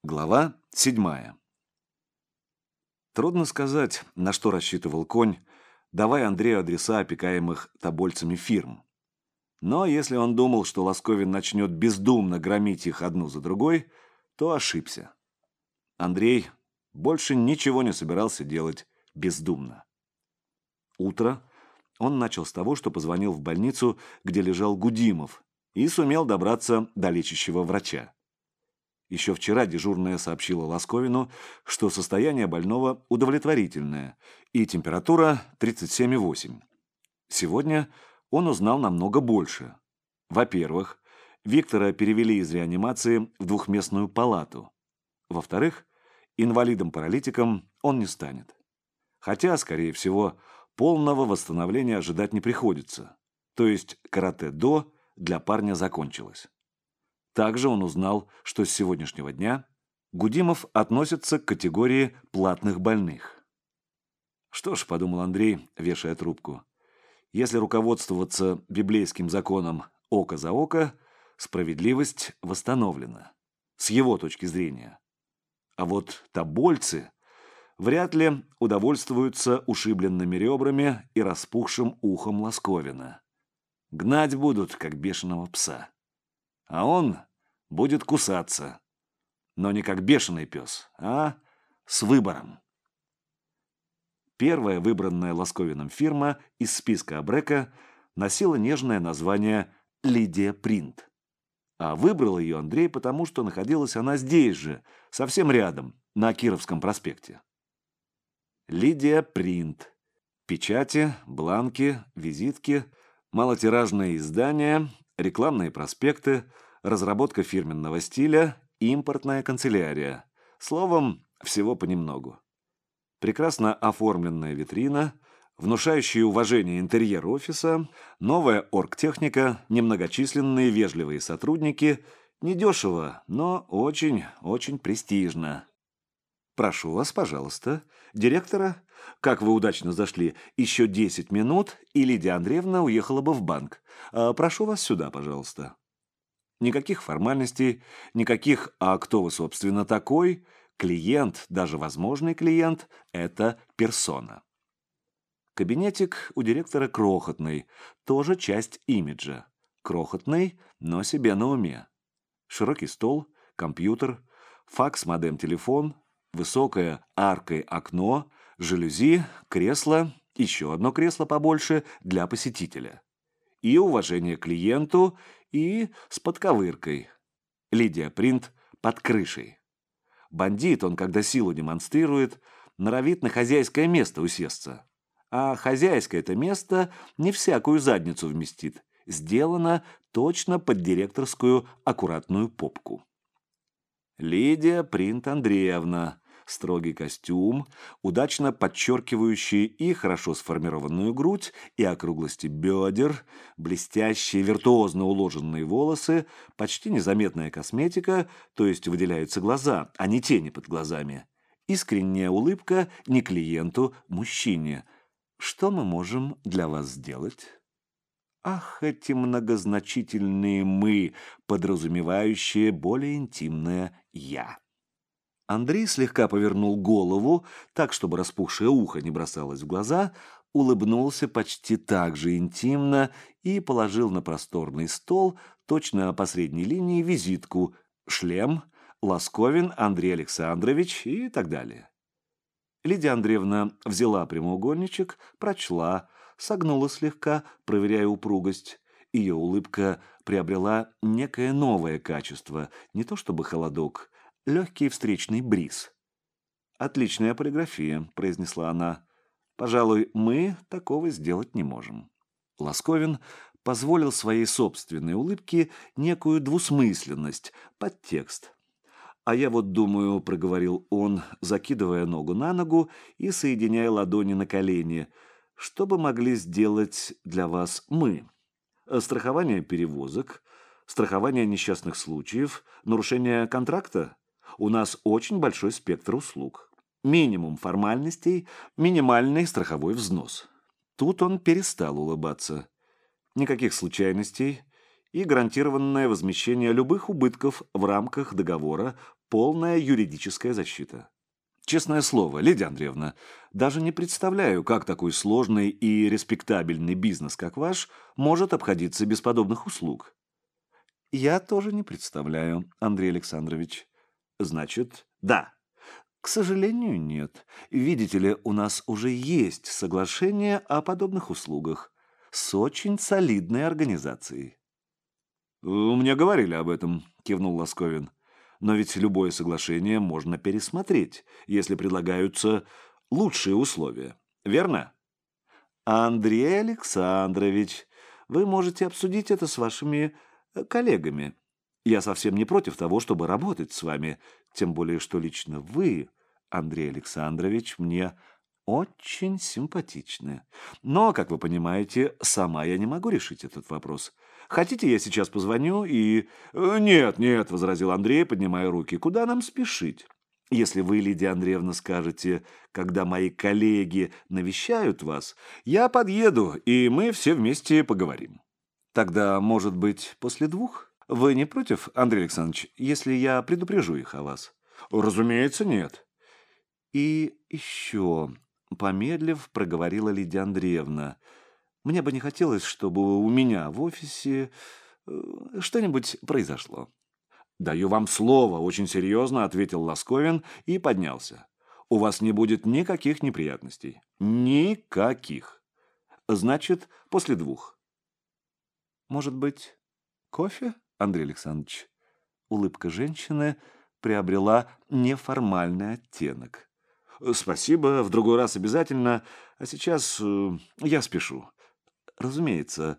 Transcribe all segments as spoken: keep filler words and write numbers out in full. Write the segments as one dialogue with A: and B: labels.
A: Глава седьмая. Трудно сказать, на что рассчитывал конь, давая Андрею адреса опекаемых тобольцами фирм. Но если он думал, что Ласковин начнет бездумно громить их одну за другой, то ошибся. Андрей больше ничего не собирался делать бездумно. Утро он начал с того, что позвонил в больницу, где лежал Гудимов, и сумел добраться до лечащего врача. Еще вчера дежурная сообщила Ласковину, что состояние больного удовлетворительное и температура тридцать семь и восемь. Сегодня он узнал намного больше. Во-первых, Виктора перевели из реанимации в двухместную палату. Во-вторых, инвалидом-паралитиком он не станет. Хотя, скорее всего, полного восстановления ожидать не приходится. То есть каратэ-до для парня закончилось. Также он узнал, что с сегодняшнего дня Гудимов относится к категории платных больных. Что ж, подумал Андрей, вешая трубку, если руководствоваться библейским законом «око за око», справедливость восстановлена, с его точки зрения. А вот тобольцы вряд ли удовольствуются ушибленными ребрами и распухшим ухом Ласковина. Гнать будут, как бешеного пса. А он будет кусаться. Но не как бешеный пес, а с выбором. Первая выбранная Ласковиным фирма из списка Абрека носила нежное название «Лидия Принт». А выбрал ее Андрей, потому что находилась она здесь же, совсем рядом, на Кировском проспекте. Лидия Принт. Печати, бланки, визитки, малотиражные издания, рекламные проспекты, разработка фирменного стиля, импортная канцелярия. Словом, всего понемногу. Прекрасно оформленная витрина, внушающий уважение интерьер офиса, новая оргтехника, немногочисленные вежливые сотрудники. Недешево, но очень-очень престижно. Прошу вас, пожалуйста, директора. Как вы удачно зашли. Еще десять минут, и Лидия Андреевна уехала бы в банк. Прошу вас сюда, пожалуйста. Никаких формальностей, никаких «а кто вы, собственно, такой?» Клиент, даже возможный клиент – это персона. Кабинетик у директора крохотный, тоже часть имиджа. Крохотный, но себе на уме. Широкий стол, компьютер, факс-модем-телефон, высокое аркой окно, жалюзи, кресло, еще одно кресло побольше для посетителя. И уважение к клиенту, и с подковыркой. Лидия Принт под крышей. Бандит он, когда силу демонстрирует, норовит на хозяйское место усесться. А хозяйское это место не всякую задницу вместит. Сделано точно под директорскую аккуратную попку. Лидия Принт Андреевна. Строгий костюм, удачно подчеркивающий и хорошо сформированную грудь, и округлости бедер, блестящие, виртуозно уложенные волосы, почти незаметная косметика, то есть выделяются глаза, а не тени под глазами. Искренняя улыбка не клиенту, мужчине. Что мы можем для вас сделать? Ах, эти многозначительные «мы», подразумевающие более интимное «я». Андрей слегка повернул голову, так, чтобы распухшее ухо не бросалось в глаза, улыбнулся почти так же интимно и положил на просторный стол, точно по средней линии, визитку, шлем, Ласковин Андрей Александрович и так далее. Лидия Андреевна взяла прямоугольничек, прочла, согнула слегка, проверяя упругость. Ее улыбка приобрела некое новое качество, не то чтобы холодок, легкий встречный бриз. «Отличная полиграфия», — произнесла она. «Пожалуй, мы такого сделать не можем». Ласковин позволил своей собственной улыбке некую двусмысленность, подтекст. «А я вот думаю», — проговорил он, закидывая ногу на ногу и соединяя ладони на колени, «что бы могли сделать для вас мы? Страхование перевозок, страхование несчастных случаев, нарушение контракта? У нас очень большой спектр услуг. Минимум формальностей, минимальный страховой взнос». Тут он перестал улыбаться. Никаких случайностей и гарантированное возмещение любых убытков в рамках договора полная юридическая защита. Честное слово, Лидия Андреевна, даже не представляю, как такой сложный и респектабельный бизнес, как ваш, может обходиться без подобных услуг. Я тоже не представляю, Андрей Александрович. Значит, да. К сожалению, нет. Видите ли, у нас уже есть соглашение о подобных услугах с очень солидной организацией. «Мне говорили об этом», — кивнул Лосковин. «Но ведь любое соглашение можно пересмотреть, если предлагаются лучшие условия. Верно?» «Андрей Александрович, вы можете обсудить это с вашими э, коллегами. Я совсем не против того, чтобы работать с вами, тем более что лично вы, Андрей Александрович, мне очень симпатичны. Но, как вы понимаете, сама я не могу решить этот вопрос. Хотите, я сейчас позвоню и...» «Э, «Нет, нет», — возразил Андрей, поднимая руки. «Куда нам спешить? Если вы, Лидия Андреевна, скажете, когда мои коллеги навещают вас, я подъеду, и мы все вместе поговорим. Тогда, может быть, после двух? Вы не против, Андрей Александрович, если я предупрежу их о вас?» «Разумеется, нет». «И еще...» — помедлив, проговорила Лидия Андреевна. «Мне бы не хотелось, чтобы у меня в офисе э, что-нибудь произошло». «Даю вам слово», — очень серьезно ответил Лосковин и поднялся. «У вас не будет никаких неприятностей. Никаких. Значит, после двух». «Может быть, кофе, Андрей Александрович?» Улыбка женщины приобрела неформальный оттенок. «Спасибо, в другой раз обязательно, а сейчас э, я спешу». «Разумеется.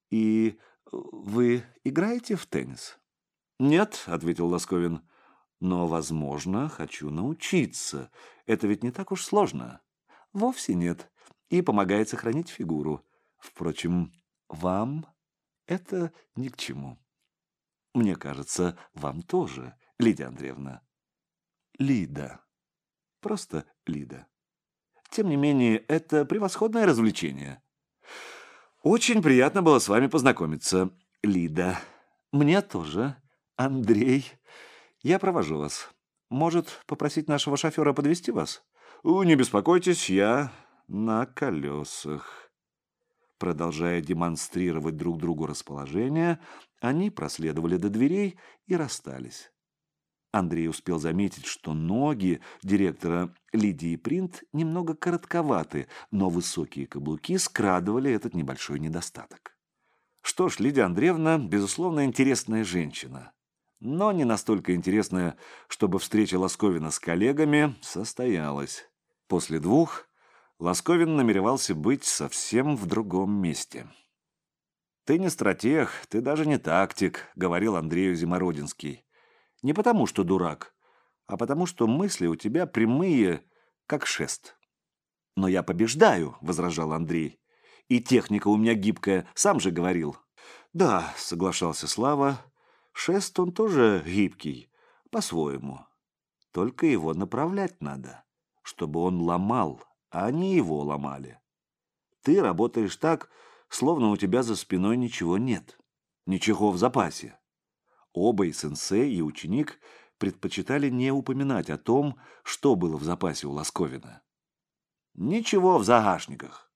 A: И вы играете в теннис?» «Нет», — ответил Лосковин, — «но, возможно, хочу научиться. Это ведь не так уж сложно». «Вовсе нет. И помогает сохранить фигуру. Впрочем, вам это ни к чему. Мне кажется, вам тоже, Лидия Андреевна». «Лида. Просто Лида. Тем не менее, это превосходное развлечение». «Очень приятно было с вами познакомиться, Лида. Мне тоже. Андрей, я провожу вас. Может, попросить нашего шофера подвезти вас?» «Не беспокойтесь, я на колесах». Продолжая демонстрировать друг другу расположение, они проследовали до дверей и расстались. Андрей успел заметить, что ноги директора Лидии Принт немного коротковаты, но высокие каблуки скрадывали этот небольшой недостаток. Что ж, Лидия Андреевна, безусловно, интересная женщина, но не настолько интересная, чтобы встреча Лосковина с коллегами состоялась. После двух Лосковин намеревался быть совсем в другом месте. «Ты не стратег, ты даже не тактик», — говорил Андрею Зимородинский. «Не потому, что дурак, а потому, что мысли у тебя прямые, как шест». «Но я побеждаю», — возражал Андрей. «И техника у меня гибкая, сам же говорил». «Да», — соглашался Слава, — «шест он тоже гибкий, по-своему. Только его направлять надо, чтобы он ломал, а не его ломали. Ты работаешь так, словно у тебя за спиной ничего нет, ничего в запасе». Оба, и сенсей, и ученик, предпочитали не упоминать о том, что было в запасе у Лосковина. «Ничего в загашниках».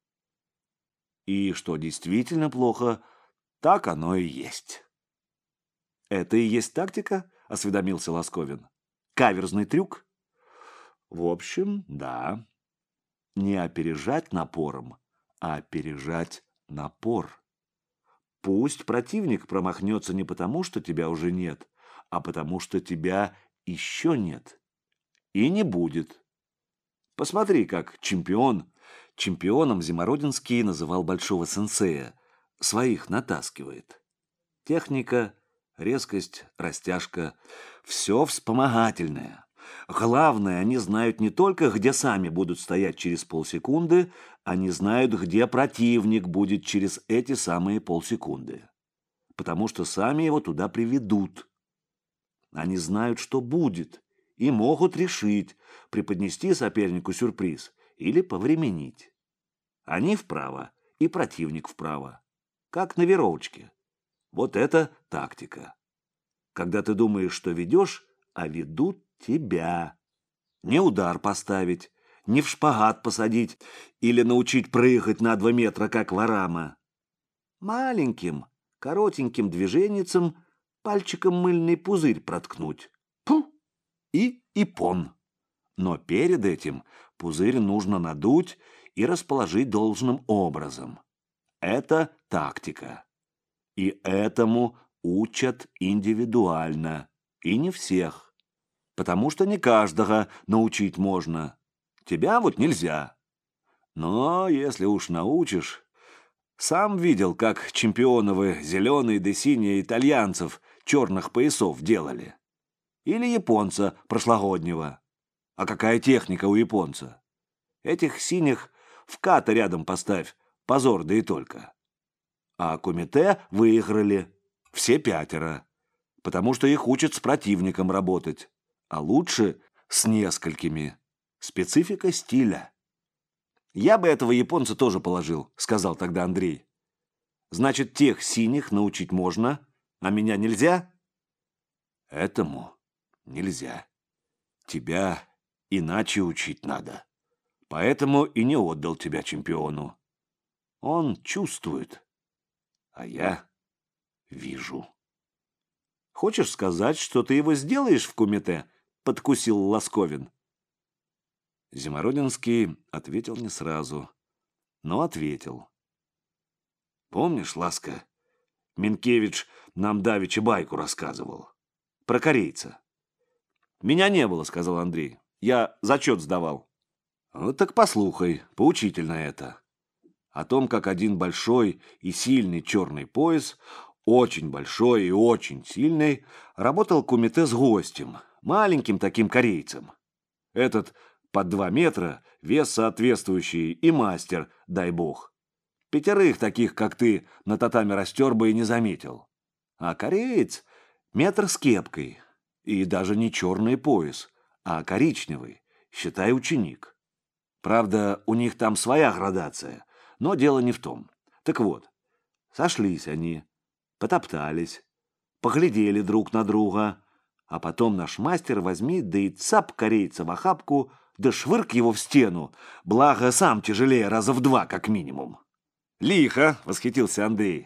A: И что действительно плохо, так оно и есть. «Это и есть тактика?» — осведомился Лосковин. «Каверзный трюк?» «В общем, да. Не опережать напором, а опережать напор. Пусть противник промахнется не потому, что тебя уже нет, а потому, что тебя еще нет. И не будет. Посмотри, как чемпион... Чемпионом Зимородинский называл большого сенсея. Своих натаскивает. Техника, резкость, растяжка — все вспомогательное. Главное, они знают не только, где сами будут стоять через полсекунды, они знают, где противник будет через эти самые полсекунды. Потому что сами его туда приведут. Они знают, что будет, и могут решить, преподнести сопернику сюрприз или повременить. Они вправо, и противник вправо. Как на веревочке. Вот это тактика. Когда ты думаешь, что ведешь, а ведут тебя. Не удар поставить, не в шпагат посадить или научить прыгать на два метра, как варама. Маленьким, коротеньким движенницем пальчиком мыльный пузырь проткнуть. Пу! И ипон. Но перед этим пузырь нужно надуть и расположить должным образом. Это тактика. И этому учат индивидуально, и не всех. Потому что не каждого научить можно. Тебя вот нельзя. Но если уж научишь... Сам видел, как чемпионовы зеленые да синие итальянцев черных поясов делали. Или японца прошлогоднего. А какая техника у японца? Этих синих в ката рядом поставь, позор да и только. А кумите выиграли, все пятеро, потому что их учат с противником работать, а лучше с несколькими. Специфика стиля. «Я бы этого японца тоже положил», — сказал тогда Андрей. «Значит, тех синих научить можно, а меня нельзя?» «Этому нельзя. Тебя иначе учить надо. Поэтому и не отдал тебя чемпиону. Он чувствует, а я вижу». «Хочешь сказать, что ты его сделаешь в кумите?» — подкусил Ласковин. Зимородинский ответил не сразу, но ответил. «Помнишь, Ласка, Минкевич нам давеча байку рассказывал? Про корейца». «Меня не было», — сказал Андрей. «Я зачет сдавал». «Ну так послухай, поучительно это. О том, как один большой и сильный черный пояс, очень большой и очень сильный, работал кумите с гостем, маленьким таким корейцем. Этот под два метра, вес соответствующий и мастер, дай бог. Пятерых таких, как ты, на татами растер бы и не заметил. А кореец метр с кепкой, и даже не черный пояс, а коричневый, считай, ученик. Правда, у них там своя градация, но дело не в том. Так вот, сошлись они, потоптались, поглядели друг на друга, а потом наш мастер возьми, да и цап корейца в охапку, да швырк его в стену, благо сам тяжелее раза в два, как минимум. «Лихо!» — восхитился Андрей.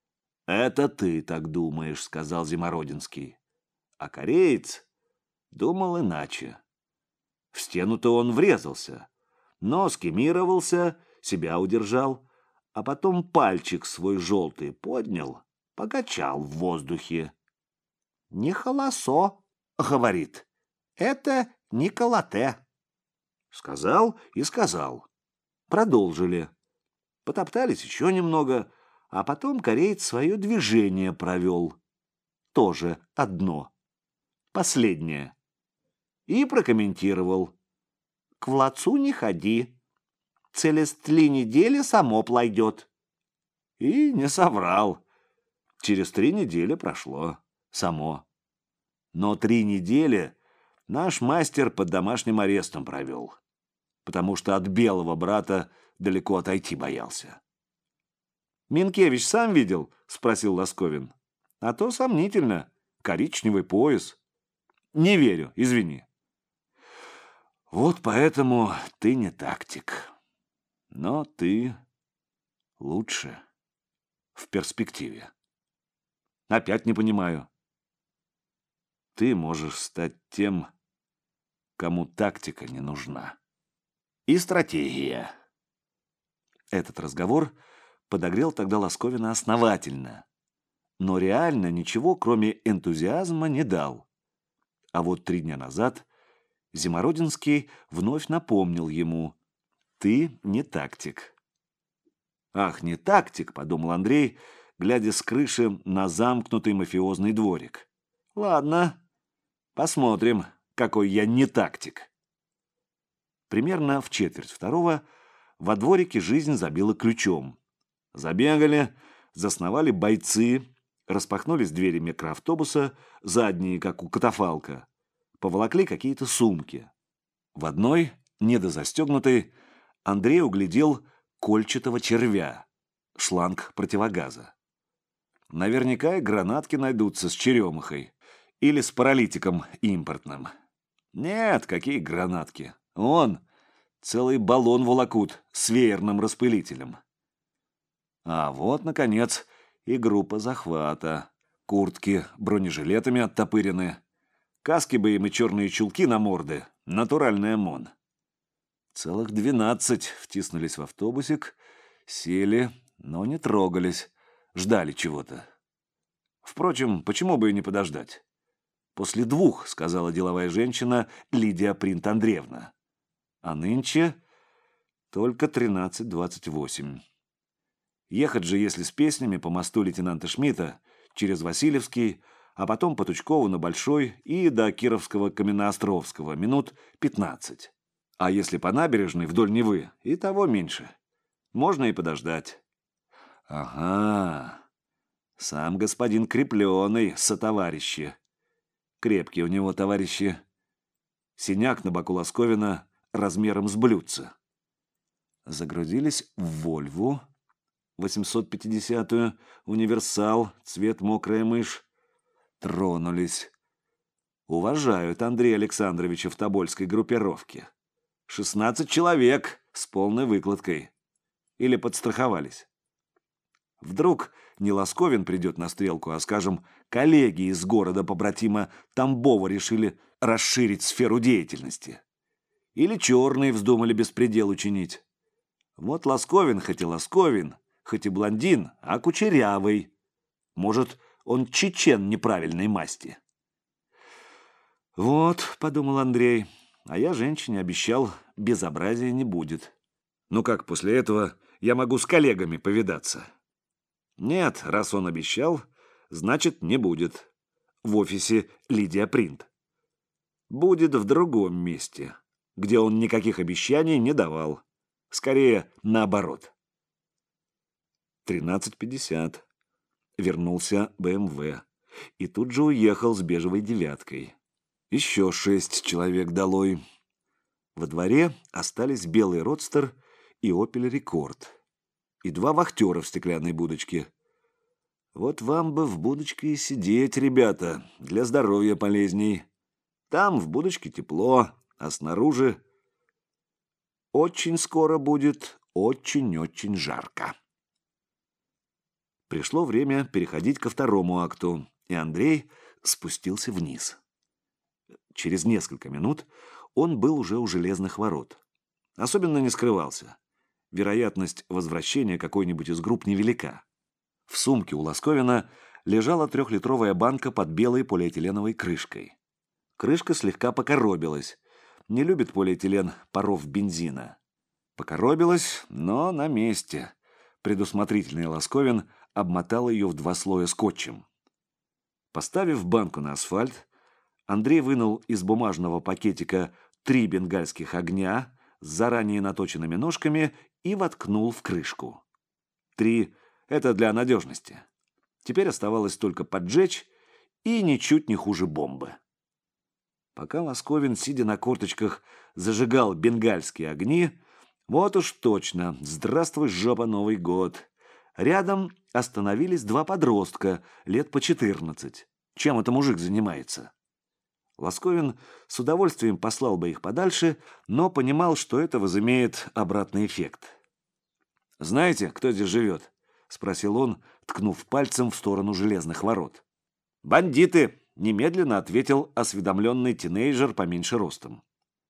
A: «Это ты так думаешь», — сказал Зимородинский. А кореец думал иначе. В стену-то он врезался, но скимировался, себя удержал, а потом пальчик свой желтый поднял, покачал в воздухе. «Не холосо», — говорит, — «это не колоте». Сказал и сказал. Продолжили. Потоптались еще немного, а потом кореец свое движение провел. Тоже одно. Последнее. И прокомментировал. «К влацу не ходи. Целес три недели само плойдет». И не соврал. Через три недели прошло. Само. Но три недели наш мастер под домашним арестом провел, потому что от белого брата далеко отойти боялся. «Минкевич сам видел?» — спросил Ласковин. «А то сомнительно. Коричневый пояс». «Не верю, извини». «Вот поэтому ты не тактик. Но ты лучше в перспективе». «Опять не понимаю». «Ты можешь стать тем, кому тактика не нужна. И стратегия». Этот разговор подогрел тогда Ласковина основательно, но реально ничего, кроме энтузиазма, не дал. А вот три дня назад Зимородинский вновь напомнил ему: «Ты не тактик». «Ах, не тактик», — подумал Андрей, глядя с крыши на замкнутый мафиозный дворик. «Ладно, посмотрим, какой я не тактик». Примерно в четверть второго во дворике жизнь забила ключом. Забегали, засновали бойцы, распахнулись двери микроавтобуса, задние, как у катафалка, поволокли какие-то сумки. В одной, недозастегнутой, Андрей углядел кольчатого червя, шланг противогаза. Наверняка и гранатки найдутся с черемухой, Или с паралитиком импортным. Нет, какие гранатки. Он целый баллон волокут с веерным распылителем. А вот, наконец, и группа захвата. Куртки бронежилетами оттопырены. Каски бы им и черные чулки на морды. Натуральный ОМОН. Целых двенадцать втиснулись в автобусик, сели, но не трогались, ждали чего-то. Впрочем, почему бы и не подождать? После двух, сказала деловая женщина Лидия Принт Андреевна. А нынче только тринадцать двадцать восемь. Ехать же, если с песнями, по мосту лейтенанта Шмидта, через Васильевский, а потом по Тучкову на Большой и до Кировского Каменноостровского, минут пятнадцать. А если по набережной вдоль Невы, и того меньше. Можно и подождать. Ага, сам господин крепленый, сотоварищи. Крепкие у него товарищи. Синяк на боку Ласковина размером с блюдце. Загрузились в «Вольву», восемьсот пятидесятую, универсал, цвет мокрая мышь. Тронулись. Уважают Андрея Александровича в тобольской группировке. шестнадцать человек с полной выкладкой. Или подстраховались. Вдруг не Ласковин придет на стрелку, а, скажем, коллеги из города-побратима Тамбова решили расширить сферу деятельности. Или черные вздумали беспредел учинить. Вот Ласковин хоть и Ласковин, хоть и блондин, а кучерявый. Может, он чечен неправильной масти. Вот, подумал Андрей, а я женщине обещал, безобразия не будет. Ну как после этого я могу с коллегами повидаться? Нет, раз он обещал, значит, не будет. В офисе Лидия Принт. Будет в другом месте, где он никаких обещаний не давал. Скорее, наоборот. тринадцать пятьдесят. Вернулся бэ эм вэ. И тут же уехал с бежевой девяткой. Еще шесть человек долой. Во дворе остались белый родстер и опель рекорд. И два вахтера в стеклянной будочке. Вот вам бы в будочке и сидеть, ребята, для здоровья полезней. Там в будочке тепло, а снаружи очень скоро будет очень-очень жарко. Пришло время переходить ко второму акту, и Андрей спустился вниз. Через несколько минут он был уже у железных ворот. Особенно не скрывался. Вероятность возвращения какой-нибудь из групп невелика. В сумке у Ласковина лежала трехлитровая банка под белой полиэтиленовой крышкой. Крышка слегка покоробилась. Не любит полиэтилен паров бензина. Покоробилась, но на месте. Предусмотрительный Ласковин обмотал ее в два слоя скотчем. Поставив банку на асфальт, Андрей вынул из бумажного пакетика три бенгальских огня с заранее наточенными ножками и воткнул в крышку. Три — это для надежности. Теперь оставалось только поджечь, и ничуть не хуже бомбы. Пока Ласковин, сидя на корточках, зажигал бенгальские огни, вот уж точно, здравствуй, жопа, Новый год. Рядом остановились два подростка, лет по четырнадцать. Чем это мужик занимается? Ласковин с удовольствием послал бы их подальше, но понимал, что это возымеет обратный эффект. «Знаете, кто здесь живет?» — спросил он, ткнув пальцем в сторону железных ворот. «Бандиты!» — немедленно ответил осведомленный тинейджер поменьше ростом.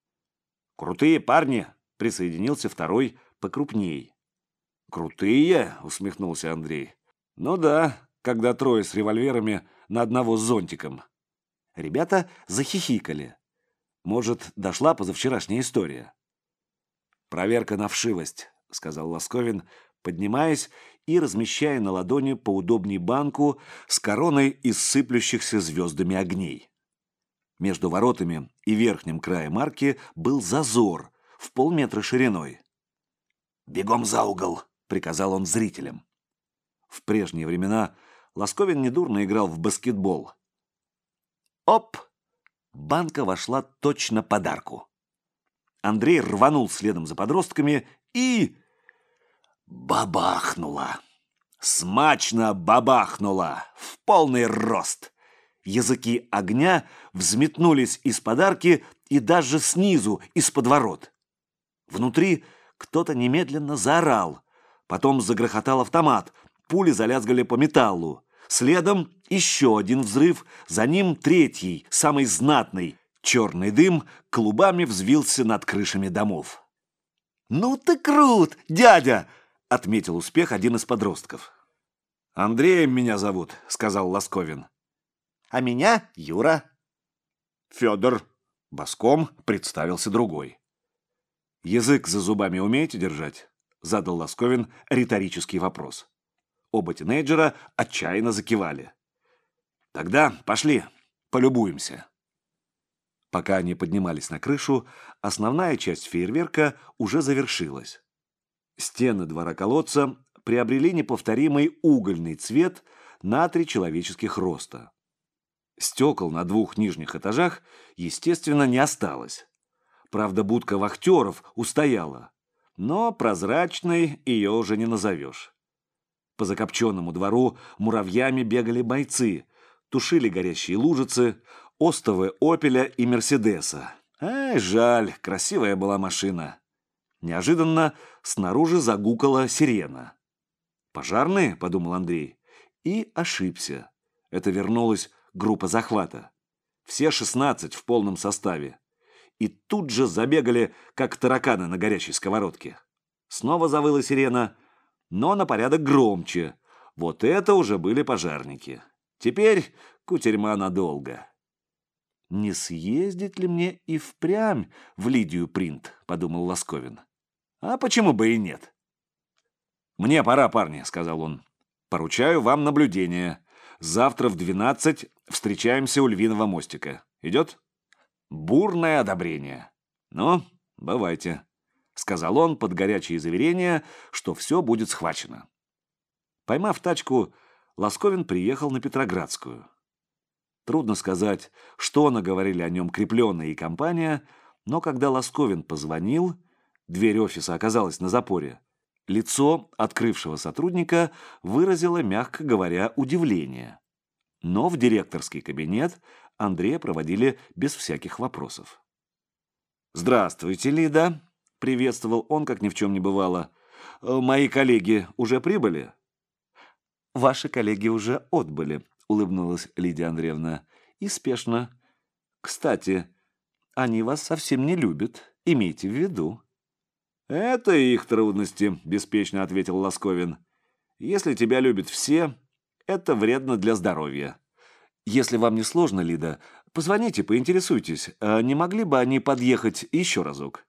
A: «Крутые парни!» — присоединился второй покрупней. «Крутые?» — усмехнулся Андрей. «Ну да, когда трое с револьверами на одного с зонтиком». Ребята захихикали. Может, дошла позавчерашняя история. «Проверка на вшивость», — сказал Ласковин, поднимаясь и размещая на ладони поудобней банку с короной из сыплющихся звездами огней. Между воротами и верхним краем арки был зазор в полметра шириной. «Бегом за угол», — приказал он зрителям. В прежние времена Ласковин недурно играл в баскетбол. Оп! Банка вошла точно под арку. Андрей рванул следом за подростками и... бабахнуло. Смачно бабахнуло. В полный рост. Языки огня взметнулись из подарки и даже снизу, из-под ворот. Внутри кто-то немедленно заорал. Потом загрохотал автомат, пули залязгали по металлу. Следом еще один взрыв, за ним третий, самый знатный. Черный дым клубами взвился над крышами домов. «Ну ты крут, дядя!» — отметил успех один из подростков. «Андреем меня зовут», — сказал Ласковин. «А меня Юра». «Федор», — боском представился другой. «Язык за зубами умеете держать?» — задал Ласковин риторический вопрос. Оба тинейджера отчаянно закивали. «Тогда пошли, полюбуемся». Пока они поднимались на крышу, основная часть фейерверка уже завершилась. Стены двора-колодца приобрели неповторимый угольный цвет на три человеческих роста. Стекол на двух нижних этажах, естественно, не осталось. Правда, будка вахтеров устояла, но прозрачной ее уже не назовешь. По закопченному двору муравьями бегали бойцы, тушили горящие лужицы, остовы «Опеля» и «Мерседеса». Ай, жаль, красивая была машина. Неожиданно снаружи загукала сирена. «Пожарные?» — подумал Андрей. И ошибся. Это вернулась группа захвата. Все шестнадцать в полном составе. И тут же забегали, как тараканы на горячей сковородке. Снова завыла сирена, но на порядок громче. Вот это уже были пожарники. Теперь кутерьма надолго. «Не съездить ли мне и впрямь в Лидию Принт?» — подумал Ласковин. «А почему бы и нет?» «Мне пора, парни», — сказал он. «Поручаю вам наблюдение. Завтра в двенадцать встречаемся у Львиного мостика. Идет?» Бурное одобрение. «Ну, бывайте», — сказал он под горячие заверения, что все будет схвачено. Поймав тачку, Ласковин приехал на Петроградскую. Трудно сказать, что наговорили о нем крепленные и компания, но когда Ласковин позвонил, дверь офиса оказалась на запоре. Лицо открывшего сотрудника выразило, мягко говоря, удивление. Но в директорский кабинет Андрея проводили без всяких вопросов. «Здравствуйте, Лида!» — приветствовал он, как ни в чем не бывало. «Мои коллеги уже прибыли?» «Ваши коллеги уже отбыли», — улыбнулась Лидия Андреевна. «И спешно. Кстати, они вас совсем не любят, имейте в виду». «Это их трудности», — беспечно ответил Ласковин. «Если тебя любят все, это вредно для здоровья. Если вам не сложно, Лида, позвоните, поинтересуйтесь, а не могли бы они подъехать еще разок?»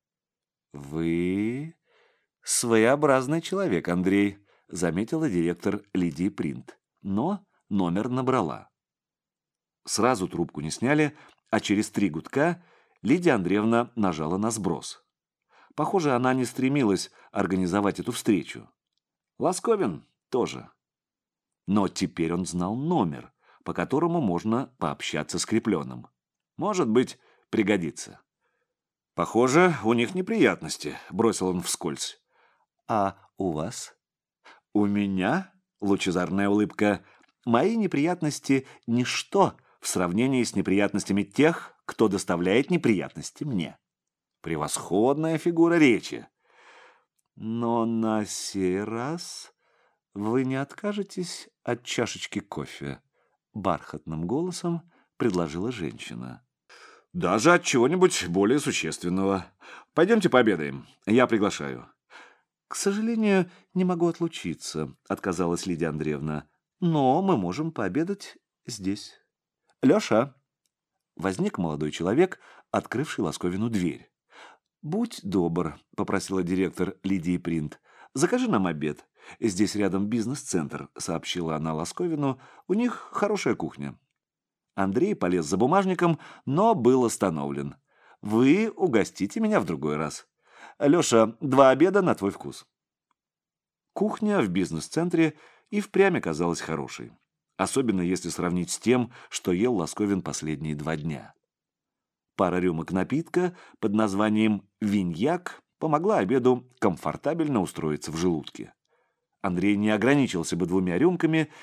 A: «Вы своеобразный человек, Андрей», — заметила директор Лидии Принт, но номер набрала. Сразу трубку не сняли, а через три гудка Лидия Андреевна нажала на сброс. Похоже, она не стремилась организовать эту встречу. Ласковин тоже. Но теперь он знал номер, по которому можно пообщаться с крепленным. Может быть, пригодится. «Похоже, у них неприятности», — бросил он вскользь. «А у вас?» «У меня?» — лучезарная улыбка. «Мои неприятности — ничто в сравнении с неприятностями тех, кто доставляет неприятности мне». Превосходная фигура речи. «Но на сей раз вы не откажетесь от чашечки кофе?» — бархатным голосом предложила женщина. «Даже от чего-нибудь более существенного. Пойдемте пообедаем. Я приглашаю». «К сожалению, не могу отлучиться», — отказалась Лидия Андреевна. «Но мы можем пообедать здесь». «Леша!» Возник молодой человек, открывший Ласковину дверь. «Будь добр», — попросила директор Лидии Принт. «Закажи нам обед. Здесь рядом бизнес-центр», — сообщила она Ласковину. «У них хорошая кухня». Андрей полез за бумажником, но был остановлен. «Вы угостите меня в другой раз. Леша, два обеда на твой вкус». Кухня в бизнес-центре и впрямь оказалась хорошей. Особенно если сравнить с тем, что ел Ласковин последние два дня. Пара рюмок напитка под названием «Виньяк» помогла обеду комфортабельно устроиться в желудке. Андрей не ограничился бы двумя рюмками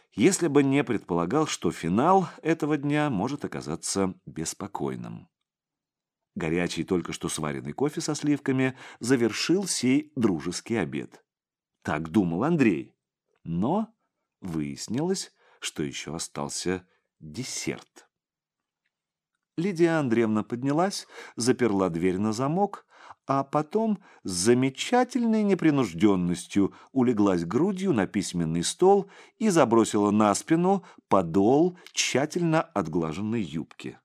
A: если бы не предполагал, что финал этого дня может оказаться беспокойным. Горячий, только что сваренный кофе со сливками завершил сей дружеский обед. Так думал Андрей. Но выяснилось, что еще остался десерт. Лидия Андреевна поднялась, заперла дверь на замок, а потом с замечательной непринужденностью улеглась грудью на письменный стол и забросила на спину подол тщательно отглаженной юбки.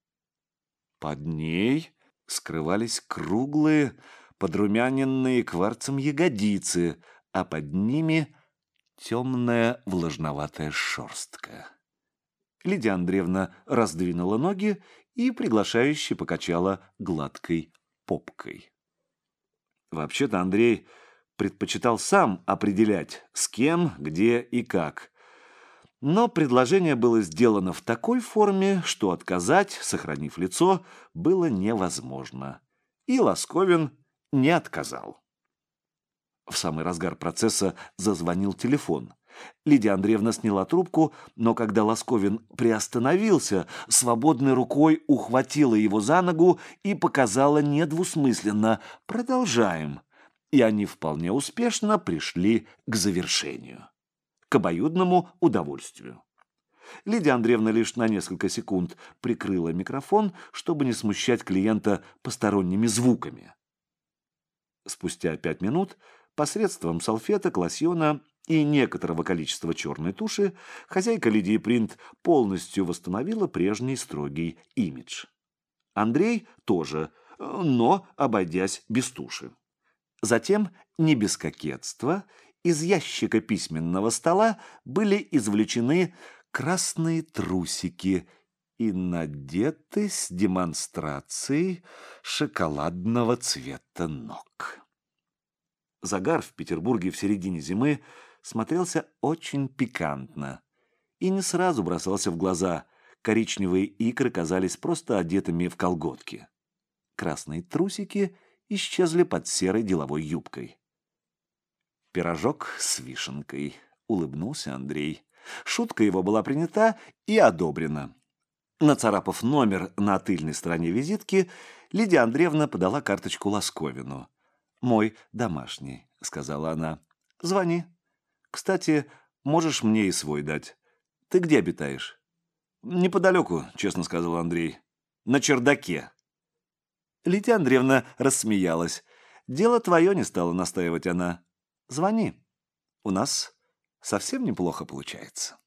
A: Под ней скрывались круглые, подрумяненные кварцем ягодицы, а под ними темная влажноватая шерстка. Лидия Андреевна раздвинула ноги и приглашающе покачала гладкой попкой. Вообще-то Андрей предпочитал сам определять, с кем, где и как. Но предложение было сделано в такой форме, что отказать, сохранив лицо, было невозможно. И Ласковин не отказал. В самый разгар процесса зазвонил телефон. Лидия Андреевна сняла трубку, но когда Ласковин приостановился, свободной рукой ухватила его за ногу и показала недвусмысленно «продолжаем». И они вполне успешно пришли к завершению. К обоюдному удовольствию. Лидия Андреевна лишь на несколько секунд прикрыла микрофон, чтобы не смущать клиента посторонними звуками. Спустя пять минут посредством салфеток, лосьона и некоторого количества черной туши хозяйка Лидии Принт полностью восстановила прежний строгий имидж. Андрей тоже, но обойдясь без туши. Затем, не без кокетства, из ящика письменного стола были извлечены красные трусики и надеты с демонстрацией шоколадного цвета ног. Загар в Петербурге в середине зимы смотрелся очень пикантно и не сразу бросался в глаза. Коричневые икры казались просто одетыми в колготки. Красные трусики исчезли под серой деловой юбкой. «Пирожок с вишенкой», — улыбнулся Андрей. Шутка его была принята и одобрена. Нацарапав номер на тыльной стороне визитки, Лидия Андреевна подала карточку Ласковину. «Мой домашний», — сказала она. «Звони. Кстати, можешь мне и свой дать. Ты где обитаешь?» «Неподалеку», — честно сказал Андрей. «На чердаке». Лидия Андреевна рассмеялась. «Дело твое», — не стала настаивать она. «Звони. У нас совсем неплохо получается».